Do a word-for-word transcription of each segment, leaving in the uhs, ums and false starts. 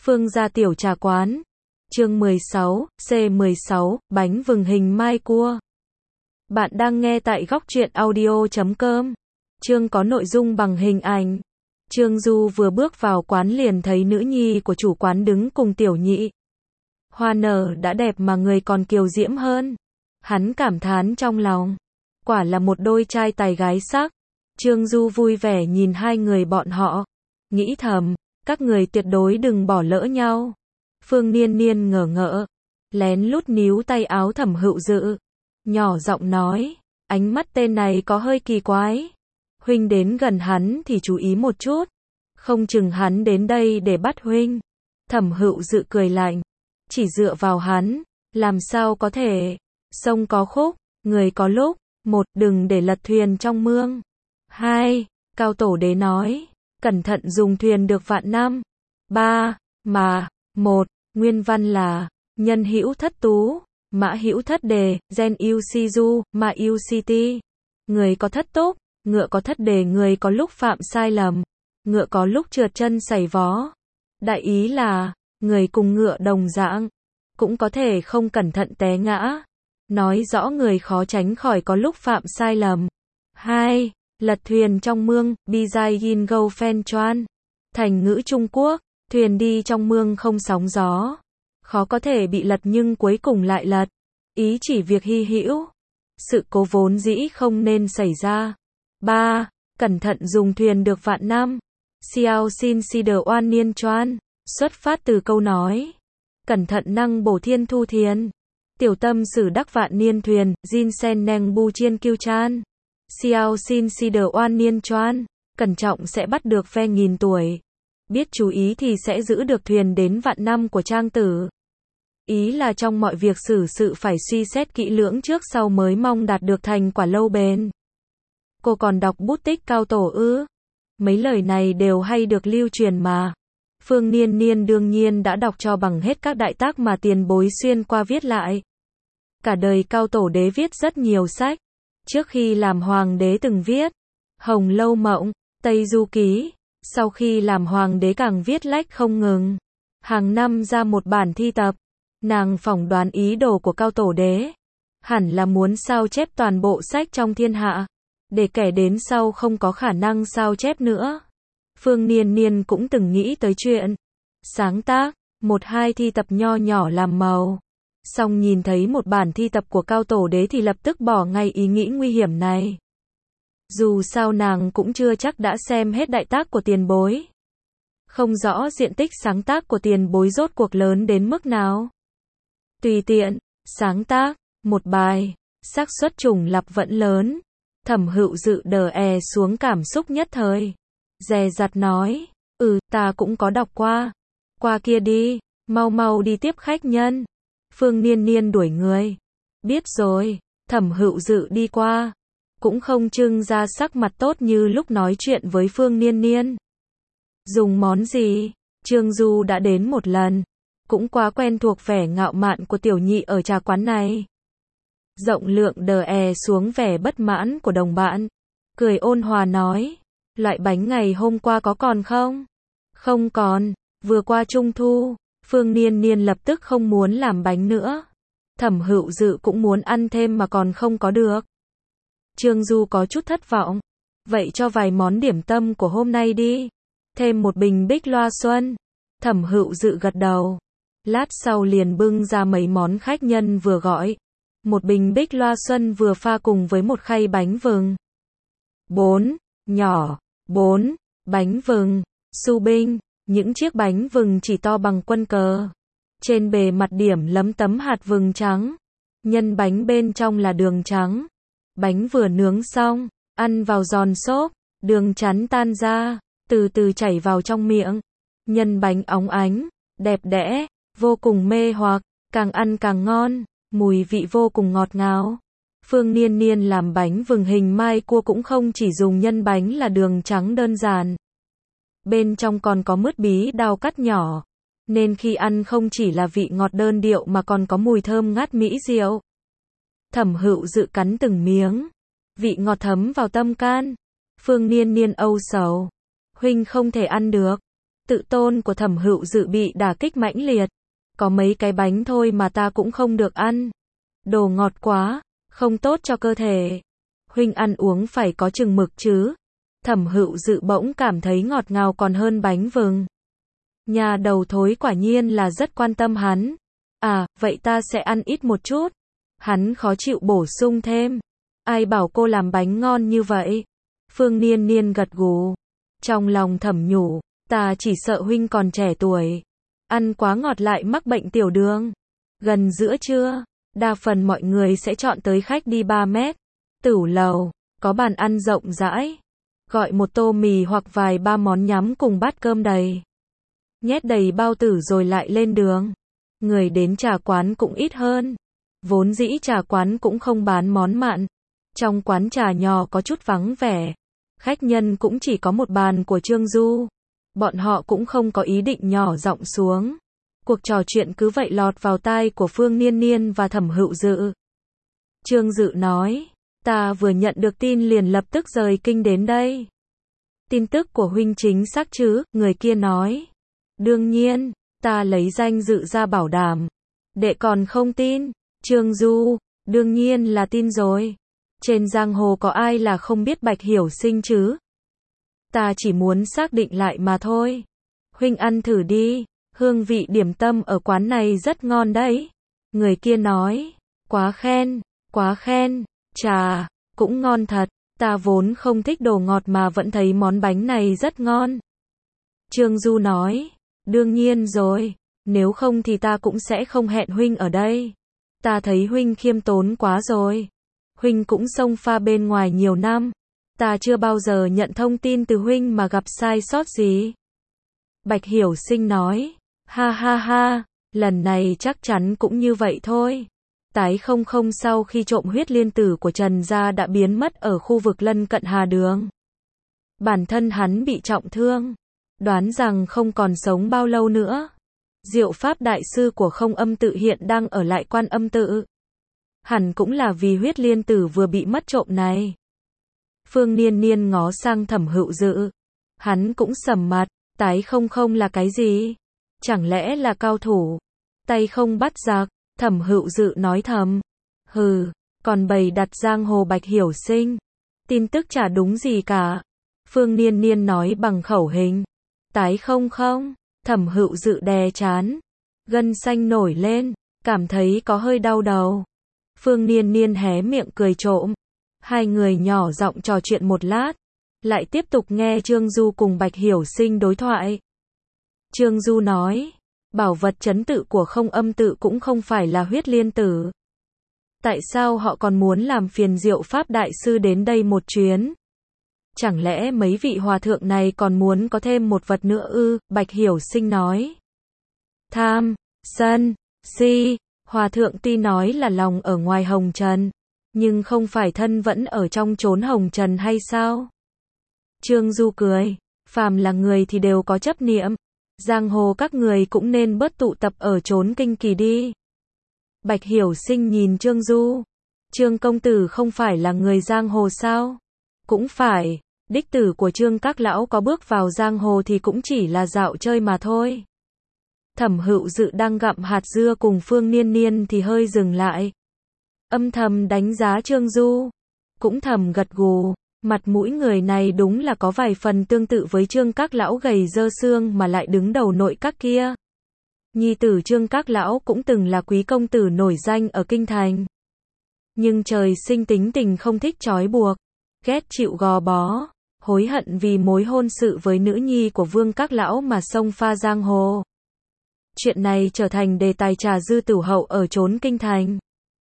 Phương gia tiểu trà quán. Chương mười sáu, C mười sáu, bánh vừng hình mai cua. Bạn đang nghe tại góc truyện audio chấm com. Chương có nội dung bằng hình ảnh. Trương Du vừa bước vào quán liền thấy nữ nhi của chủ quán đứng cùng tiểu nhị. Hoa nở đã đẹp mà người còn kiều diễm hơn. Hắn cảm thán trong lòng. Quả là một đôi trai tài gái sắc. Trương Du vui vẻ nhìn hai người bọn họ. Nghĩ thầm, các người tuyệt đối đừng bỏ lỡ nhau. Phương Niên Niên ngờ ngợ, lén lút níu tay áo Thẩm Hựu Dự, nhỏ giọng nói, ánh mắt tên này có hơi kỳ quái. Huynh đến gần hắn thì chú ý một chút, không chừng hắn đến đây để bắt huynh. Thẩm Hựu Dự cười lạnh, chỉ dựa vào hắn, làm sao có thể. Sông có khúc, người có lúc. Một, đừng để lật thuyền trong mương. Hai, Cao Tổ Đế nói, cẩn thận dùng thuyền được vạn năm. Ba, mà, một, nguyên văn là, nhân hữu thất tú, mã hữu thất đề, gen yêu si du, mà yêu si ti. Người có thất túc, ngựa có thất đề, người có lúc phạm sai lầm, ngựa có lúc trượt chân sảy vó. Đại ý là, người cùng ngựa đồng dạng, cũng có thể không cẩn thận té ngã. Nói rõ người khó tránh khỏi có lúc phạm sai lầm. Hai, lật thuyền trong mương, bi dai yin go phen choan. Thành ngữ Trung Quốc, thuyền đi trong mương không sóng gió, khó có thể bị lật nhưng cuối cùng lại lật. Ý chỉ việc hy hữu, sự cố vốn dĩ không nên xảy ra. Ba, cẩn thận dùng thuyền được vạn năm. Xiao xin si đờ oan niên choan, xuất phát từ câu nói, cẩn thận năng bổ thiên thu thiền. Tiểu tâm sử đắc vạn niên thuyền, Jin sen neng bu chiên kiêu chan. Xiao xin si đờ oan niên choan, cẩn trọng sẽ bắt được ve nghìn tuổi. Biết chú ý thì sẽ giữ được thuyền đến vạn năm của trang tử. Ý là trong mọi việc xử sự phải suy xét kỹ lưỡng trước sau mới mong đạt được thành quả lâu bền. Cô còn đọc bút tích Cao Tổ ư? Mấy lời này đều hay được lưu truyền mà. Phương Niên Niên đương nhiên đã đọc cho bằng hết các đại tác mà tiền bối xuyên qua viết lại. Cả đời Cao Tổ Đế viết rất nhiều sách. Trước khi làm hoàng đế từng viết Hồng Lâu Mộng, Tây Du Ký. Sau khi làm hoàng đế càng viết lách không ngừng. Hàng năm ra một bản thi tập. Nàng phỏng đoán ý đồ của Cao Tổ Đế hẳn là muốn sao chép toàn bộ sách trong thiên hạ, để kẻ đến sau không có khả năng sao chép nữa. Phương Niên Niên cũng từng nghĩ tới chuyện sáng tác một hai thi tập nho nhỏ làm màu. Song nhìn thấy một bản thi tập của Cao Tổ Đế thì lập tức bỏ ngay ý nghĩ nguy hiểm này. Dù sao nàng cũng chưa chắc đã xem hết đại tác của tiền bối. Không rõ diện tích sáng tác của tiền bối rốt cuộc lớn đến mức nào. Tùy tiện sáng tác một bài, xác suất trùng lặp vẫn lớn. Thẩm Hựu Dự đờ è xuống cảm xúc nhất thời, dè dặt nói, ừ, ta cũng có đọc qua. Qua kia đi, mau mau đi tiếp khách nhân. Phương Niên Niên đuổi người. Biết rồi. Thẩm Hựu Dự đi qua, cũng không trưng ra sắc mặt tốt như lúc nói chuyện với Phương Niên Niên. Dùng món gì? Trương Du đã đến một lần, cũng quá quen thuộc vẻ ngạo mạn của tiểu nhị ở trà quán này. Rộng lượng đờ è xuống vẻ bất mãn của đồng bạn, cười ôn hòa nói, loại bánh ngày hôm qua có còn không? Không còn, vừa qua Trung Thu. Phương Niên Niên lập tức không muốn làm bánh nữa. Thẩm Hựu Dự cũng muốn ăn thêm mà còn không có được. Trương Du có chút thất vọng. Vậy cho vài món điểm tâm của hôm nay đi. Thêm một bình bích loa xuân. Thẩm Hựu Dự gật đầu. Lát sau liền bưng ra mấy món khách nhân vừa gọi. Một bình bích loa xuân vừa pha cùng với một khay bánh vừng. Bốn, nhỏ, bốn, bánh vừng, su binh. Những chiếc bánh vừng chỉ to bằng quân cờ. Trên bề mặt điểm lấm tấm hạt vừng trắng. Nhân bánh bên trong là đường trắng. Bánh vừa nướng xong, ăn vào giòn xốp, đường chắn tan ra, từ từ chảy vào trong miệng. Nhân bánh óng ánh, đẹp đẽ, vô cùng mê hoặc, càng ăn càng ngon, mùi vị vô cùng ngọt ngào. Phương Niên Niên làm bánh vừng hình mai cua cũng không chỉ dùng nhân bánh là đường trắng đơn giản. Bên trong còn có mứt bí đao cắt nhỏ, nên khi ăn không chỉ là vị ngọt đơn điệu mà còn có mùi thơm ngát mỹ diệu. Thẩm Hựu Dự cắn từng miếng, vị ngọt thấm vào tâm can. Phương Niên Niên âu sầu, huynh không thể ăn được. Tự tôn của Thẩm Hựu Dự bị đả kích mãnh liệt. Có mấy cái bánh thôi mà ta cũng không được ăn. Đồ ngọt quá, không tốt cho cơ thể. Huynh ăn uống phải có chừng mực chứ. Thẩm Hựu Dự bỗng cảm thấy ngọt ngào còn hơn bánh vừng. Nhà đầu thối quả nhiên là rất quan tâm hắn. À, vậy ta sẽ ăn ít một chút. Hắn khó chịu bổ sung thêm. Ai bảo cô làm bánh ngon như vậy? Phương Niên Niên gật gù. Trong lòng thầm nhủ, ta chỉ sợ huynh còn trẻ tuổi. Ăn quá ngọt lại mắc bệnh tiểu đường. Gần giữa trưa, đa phần mọi người sẽ chọn tới khách đi ba mét. Tửu lầu, có bàn ăn rộng rãi. Gọi một tô mì hoặc vài ba món nhắm cùng bát cơm đầy. Nhét đầy bao tử rồi lại lên đường. Người đến trà quán cũng ít hơn. Vốn dĩ trà quán cũng không bán món mặn. Trong quán trà nhỏ có chút vắng vẻ. Khách nhân cũng chỉ có một bàn của Trương Du. Bọn họ cũng không có ý định nhỏ giọng xuống. Cuộc trò chuyện cứ vậy lọt vào tai của Phương Niên Niên và Thẩm Hựu Dự. Trương Dự nói, ta vừa nhận được tin liền lập tức rời kinh đến đây. Tin tức của huynh chính xác chứ? Người kia nói. Đương nhiên, ta lấy danh Dự ra bảo đảm. Đệ còn không tin? Trương Du, đương nhiên là tin rồi. Trên giang hồ có ai là không biết Bạch Hiểu Sinh chứ? Ta chỉ muốn xác định lại mà thôi. Huynh ăn thử đi, hương vị điểm tâm ở quán này rất ngon đấy. Người kia nói, quá khen, quá khen, chà, cũng ngon thật, ta vốn không thích đồ ngọt mà vẫn thấy món bánh này rất ngon. Trương Du nói, đương nhiên rồi, nếu không thì ta cũng sẽ không hẹn huynh ở đây. Ta thấy huynh khiêm tốn quá rồi. Huynh cũng xông pha bên ngoài nhiều năm. Ta chưa bao giờ nhận thông tin từ huynh mà gặp sai sót gì. Bạch Hiểu Sinh nói, ha ha ha, lần này chắc chắn cũng như vậy thôi. Tái không không sau khi trộm huyết liên tử của Trần gia đã biến mất ở khu vực lân cận Hà Đường. Bản thân hắn bị trọng thương, đoán rằng không còn sống bao lâu nữa. Diệu Pháp đại sư của Không Âm tự hiện đang ở lại Quan Âm tự. Hẳn cũng là vì huyết liên tử vừa bị mất trộm này. Phương Niên Niên ngó sang Thẩm Hựu Dự. Hắn cũng sầm mặt, tái không không là cái gì? Chẳng lẽ là cao thủ? Tay không bắt giặc, Thẩm Hựu Dự nói thầm. Hừ, còn bày đặt giang hồ Bạch Hiểu Sinh. Tin tức chả đúng gì cả. Phương Niên Niên nói bằng khẩu hình. Tái không không, Thẩm Hựu Dự đè chán. Gân xanh nổi lên, cảm thấy có hơi đau đầu. Phương Niên Niên hé miệng cười trộm. Hai người nhỏ giọng trò chuyện một lát. Lại tiếp tục nghe Trương Du cùng Bạch Hiểu Sinh đối thoại. Trương Du nói, bảo vật trấn tự của Không Âm tự cũng không phải là huyết liên tử. Tại sao họ còn muốn làm phiền Diệu Pháp đại sư đến đây một chuyến? Chẳng lẽ mấy vị hòa thượng này còn muốn có thêm một vật nữa ư? Bạch Hiểu Sinh nói. Tham, sân, si, hòa thượng tuy nói là lòng ở ngoài hồng trần, nhưng không phải thân vẫn ở trong chốn hồng trần hay sao? Trương Du cười, phàm là người thì đều có chấp niệm. Giang hồ các người cũng nên bớt tụ tập ở chốn kinh kỳ đi. Bạch Hiểu Sinh nhìn Trương Du. Trương công tử không phải là người giang hồ sao? Cũng phải, đích tử của Trương các lão có bước vào giang hồ thì cũng chỉ là dạo chơi mà thôi. Thẩm Hựu Dự đang gặm hạt dưa cùng Phương Niên Niên thì hơi dừng lại. Âm thầm đánh giá Trương Du. Cũng thầm gật gù. Mặt mũi người này đúng là có vài phần tương tự với Trương các lão gầy dơ xương mà lại đứng đầu nội các kia. Nhi tử Trương các lão cũng từng là quý công tử nổi danh ở kinh thành. Nhưng trời sinh tính tình không thích trói buộc, ghét chịu gò bó, hối hận vì mối hôn sự với nữ nhi của Vương các lão mà xông pha giang hồ. Chuyện này trở thành đề tài trà dư tửu hậu ở chốn kinh thành.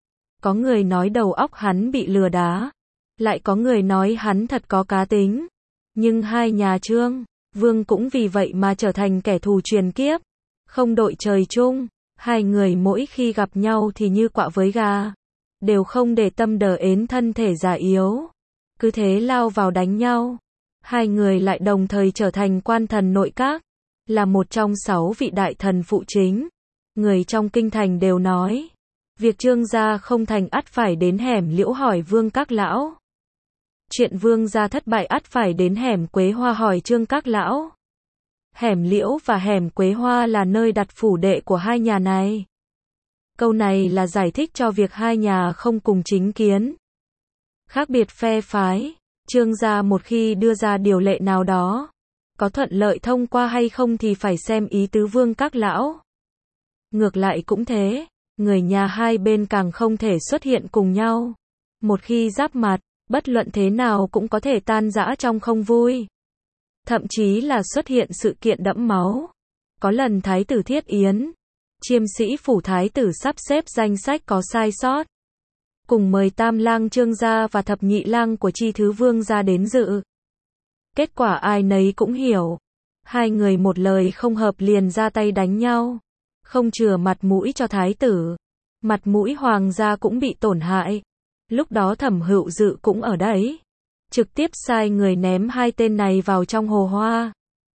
Có người nói đầu óc hắn bị lừa đá. Lại có người nói hắn thật có cá tính. Nhưng hai nhà Trương, Vương cũng vì vậy mà trở thành kẻ thù truyền kiếp. Không đội trời chung. Hai người mỗi khi gặp nhau thì như quạ với gà. Đều không để tâm đờ ến thân thể già yếu. Cứ thế lao vào đánh nhau. Hai người lại đồng thời trở thành quan thần nội các. Là một trong sáu vị đại thần phụ chính. Người trong kinh thành đều nói. Việc Trương gia không thành ắt phải đến hẻm Liễu hỏi Vương các lão. Chuyện Vương gia thất bại ắt phải đến hẻm Quế Hoa hỏi Trương các lão. Hẻm Liễu và hẻm Quế Hoa là nơi đặt phủ đệ của hai nhà này. Câu này là giải thích cho việc hai nhà không cùng chính kiến, khác biệt phe phái. Trương gia một khi đưa ra điều lệ nào đó, có thuận lợi thông qua hay không thì phải xem ý tứ Vương các lão. Ngược lại cũng thế, người nhà hai bên càng không thể xuất hiện cùng nhau. Một khi giáp mặt, bất luận thế nào cũng có thể tan rã trong không vui. Thậm chí là xuất hiện sự kiện đẫm máu. Có lần Thái tử Thiết Yến, chiêm sĩ phủ Thái tử sắp xếp danh sách có sai sót, cùng mời tam lang Trương gia và thập nhị lang của Chi Thứ Vương gia đến dự. Kết quả ai nấy cũng hiểu, hai người một lời không hợp liền ra tay đánh nhau, không chừa mặt mũi cho Thái tử, mặt mũi hoàng gia cũng bị tổn hại. Lúc đó Thẩm Hựu Dự cũng ở đấy, trực tiếp sai người ném hai tên này vào trong hồ hoa,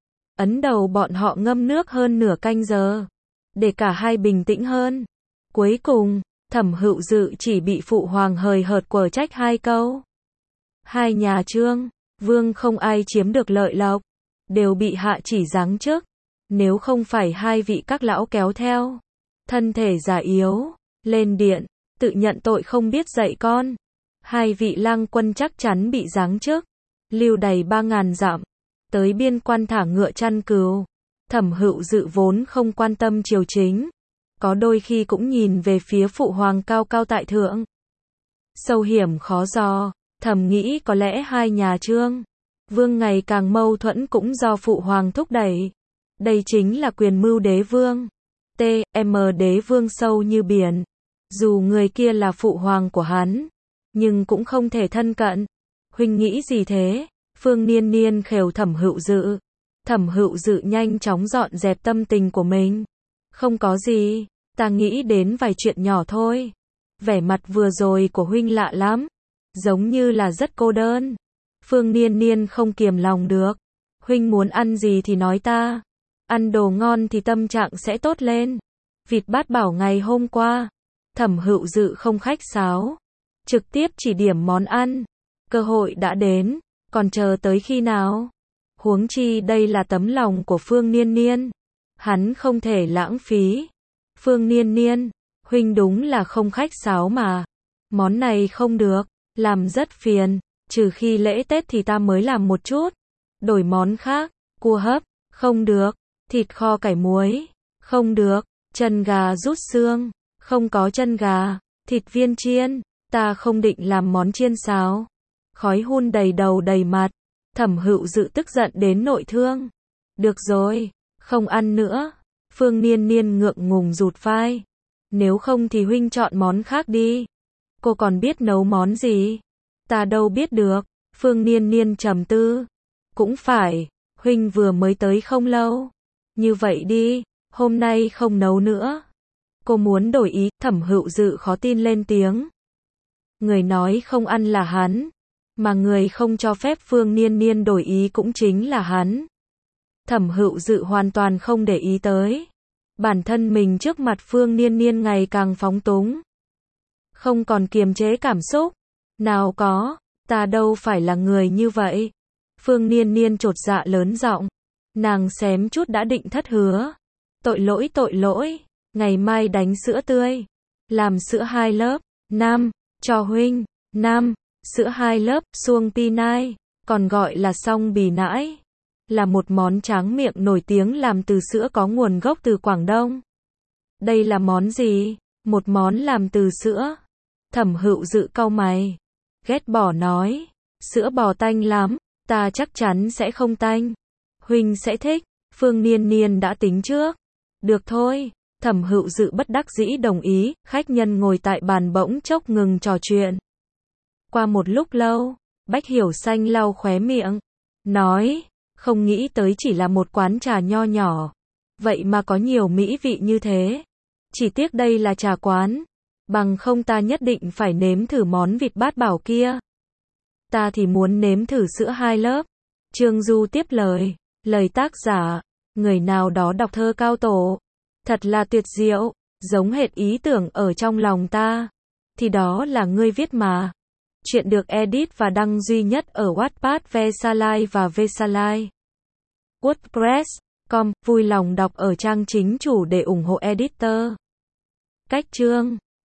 ấn đầu bọn họ ngâm nước hơn nửa canh giờ, để cả hai bình tĩnh hơn. Cuối cùng, Thẩm Hựu Dự chỉ bị phụ hoàng hời hợt quở trách hai câu. Hai nhà Trương, Vương không ai chiếm được lợi lộc, đều bị hạ chỉ giáng chức. Nếu không phải hai vị các lão kéo theo, thân thể già yếu, lên điện, tự nhận tội không biết dạy con, hai vị lang quân chắc chắn bị giáng chức, lưu đày ba ngàn dặm, tới biên quan thả ngựa chăn cừu. Thẩm Hựu Dự vốn không quan tâm triều chính, có đôi khi cũng nhìn về phía phụ hoàng cao cao tại thượng. Sâu hiểm khó dò, thầm nghĩ có lẽ hai nhà Trương, Vương ngày càng mâu thuẫn cũng do phụ hoàng thúc đẩy. Đây chính là quyền mưu đế vương. T M đế vương sâu như biển. Dù người kia là phụ hoàng của hắn, nhưng cũng không thể thân cận. Huynh nghĩ gì thế? Phương Niên Niên khều Thẩm Hựu Dự. Thẩm Hựu Dự nhanh chóng dọn dẹp tâm tình của mình. Không có gì, ta nghĩ đến vài chuyện nhỏ thôi. Vẻ mặt vừa rồi của huynh lạ lắm, giống như là rất cô đơn. Phương Niên Niên không kiềm lòng được. Huynh muốn ăn gì thì nói ta. Ăn đồ ngon thì tâm trạng sẽ tốt lên. Vịt Bát Bảo ngày hôm qua, Thẩm Hựu Dự không khách sáo, trực tiếp chỉ điểm món ăn. Cơ hội đã đến, còn chờ tới khi nào? Huống chi đây là tấm lòng của Phương Niên Niên, hắn không thể lãng phí. Phương Niên Niên, huynh đúng là không khách sáo mà. Món này không được, làm rất phiền, trừ khi lễ Tết thì ta mới làm một chút. Đổi món khác, cua hấp, không được, thịt kho cải muối, không được, chân gà rút xương, không có chân gà, thịt viên chiên, ta không định làm món chiên xào. Khói hun đầy đầu đầy mặt, Thẩm Hựu Dự tức giận đến nội thương. Được rồi, không ăn nữa. Phương Niên Niên ngượng ngùng rụt vai. Nếu không thì huynh chọn món khác đi. Cô còn biết nấu món gì? Ta đâu biết được. Phương Niên Niên trầm tư. Cũng phải, huynh vừa mới tới không lâu. Như vậy đi, hôm nay không nấu nữa. Cô muốn đổi ý. Thẩm Hựu Dự khó tin lên tiếng. Người nói không ăn là hắn, mà người không cho phép Phương Niên Niên đổi ý cũng chính là hắn. Thẩm Hựu Dự hoàn toàn không để ý tới bản thân mình trước mặt Phương Niên Niên ngày càng phóng túng, không còn kiềm chế cảm xúc. Nào có, ta đâu phải là người như vậy. Phương Niên Niên chột dạ lớn giọng, nàng xém chút đã định thất hứa. Tội lỗi tội lỗi, ngày mai đánh sữa tươi, làm sữa hai lớp, năm, cho huynh, năm, sữa hai lớp, suông pi nai, còn gọi là song bì nãi, là một món tráng miệng nổi tiếng làm từ sữa có nguồn gốc từ Quảng Đông. Đây là món gì? Một món làm từ sữa. Thẩm Hựu Dự cau mày, ghét bỏ nói, sữa bò tanh lắm, ta chắc chắn sẽ không tanh. Huynh sẽ thích. Phương Niên Niên đã tính trước. Được thôi. Thẩm Hựu Dự bất đắc dĩ đồng ý. Khách nhân ngồi tại bàn bỗng chốc ngừng trò chuyện. Qua một lúc lâu, Bách Hiểu Xanh lau khóe miệng, nói, không nghĩ tới chỉ là một quán trà nho nhỏ, vậy mà có nhiều mỹ vị như thế. Chỉ tiếc đây là trà quán, bằng không ta nhất định phải nếm thử món vịt bát bảo kia. Ta thì muốn nếm thử sữa hai lớp. Trương Du tiếp lời, lời tác giả, người nào đó đọc thơ cao tổ, thật là tuyệt diệu, giống hệt ý tưởng ở trong lòng ta, thì đó là ngươi viết mà. Chuyện được edit và đăng duy nhất ở Wattpad, Vesalai và Vesalai. WordPress com, vui lòng đọc ở trang chính chủ để ủng hộ editor. Cách chương